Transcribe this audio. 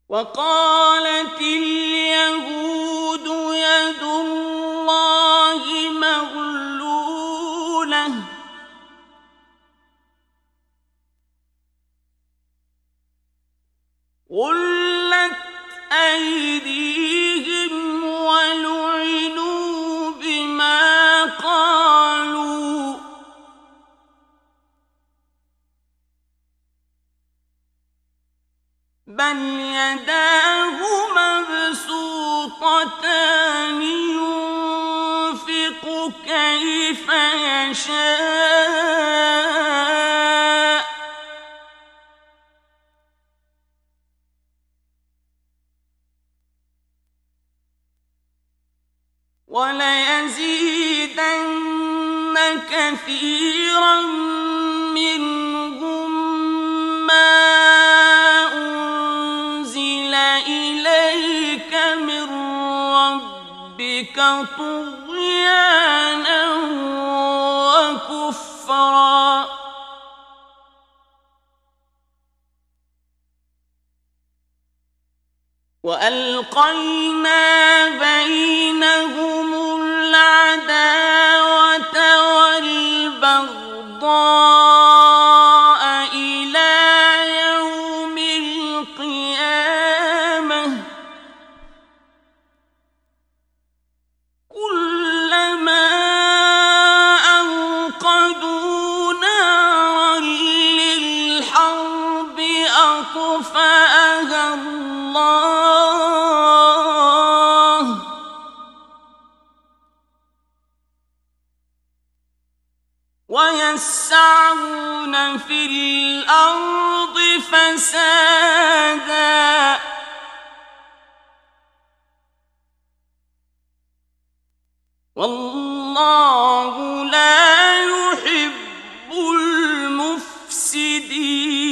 وقالت اليهود يد الله مغلولة غلت أيديهم ولعنوا بما قالوا بل يداه مبسوطتان ينفق كيف يشاء وليزيدن كثيرا منهم ما أنزل إليك من ربك طغيانا وكفرا وألقينا بينهم العداوة والبغضاء إلى يوم القيامة كلما أوقدوا نارا للحرب أطفأها الله ويسعون في الأرض فسادا والله لا يحب المفسدين